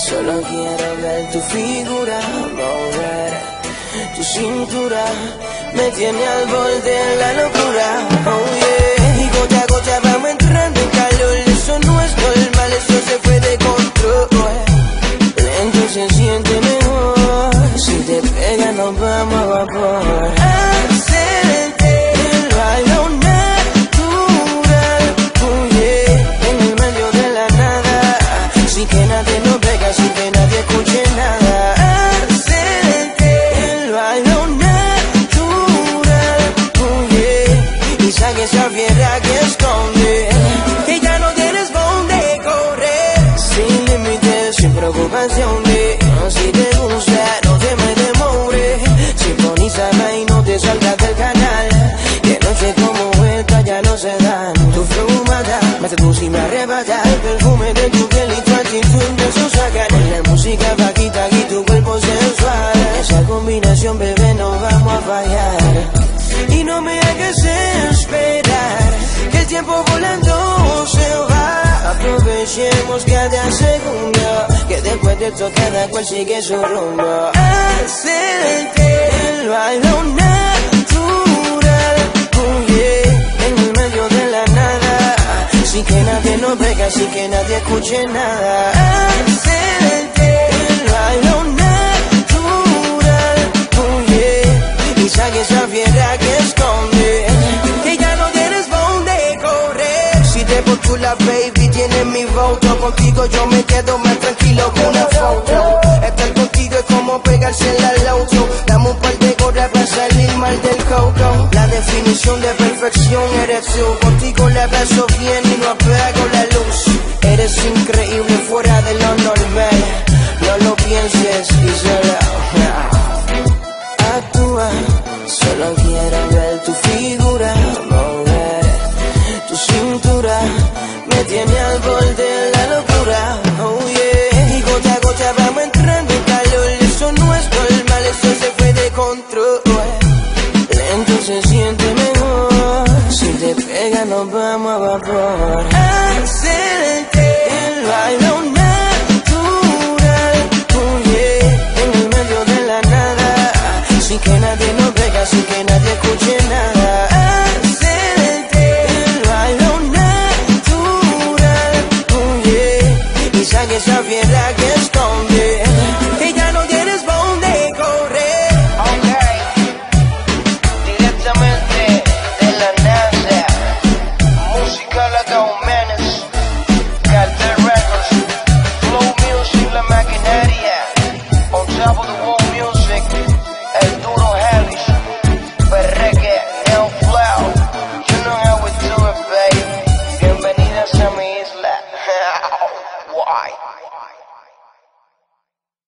Solo quiero ver tu figura, mover tu cintura, me tiene al borde de la locura, oh yeah. Y gota a gota vamos entrando en calor, eso no es normal, eso se fue de control. Lento se siente mejor, si te pega nos vamos a vapor. Hacerte el baile natural, oh yeah. En el medio de la nada, sin que nadie nos pega, sin que nadie escuche nada. Hacerte el baile natural, oh yeah. Y saque esa fiera que esconde, que ya no tienes donde correr. Sin límites, sin preocupación de si te gusta, no te me demores. Sintonízala y no te salgas del canal, que no sé cómo esta ya no se dan. Tu fumada, me seduce y me arrebata el perfume de tu piel y tu actitud de eso sacan. Con la música vaquita y tu cuerpo sensual, esa combinación, bebé, no vamos a fallar. Y no me hagas esperar, que el tiempo volando se va. Aprovechemos cada segundo, que después de esto cada cual sigue su rumbo. Hacerte el baile natural, oh yeah. En el medio de la nada, sin que nadie nos pega, sin que nadie escuche nada. Hacerte el baile natural, oh yeah. Y saque esa fiera que esconde, que ya no tienes donde correr. Si te postula, baby, tienes mi voto. Contigo yo me quedo más tranquilo con una foto. Estar contigo es como pegarse en la loto. Dame un par de horas para salir mal del coco. La definición de perfección eres tú. Contigo la paso bien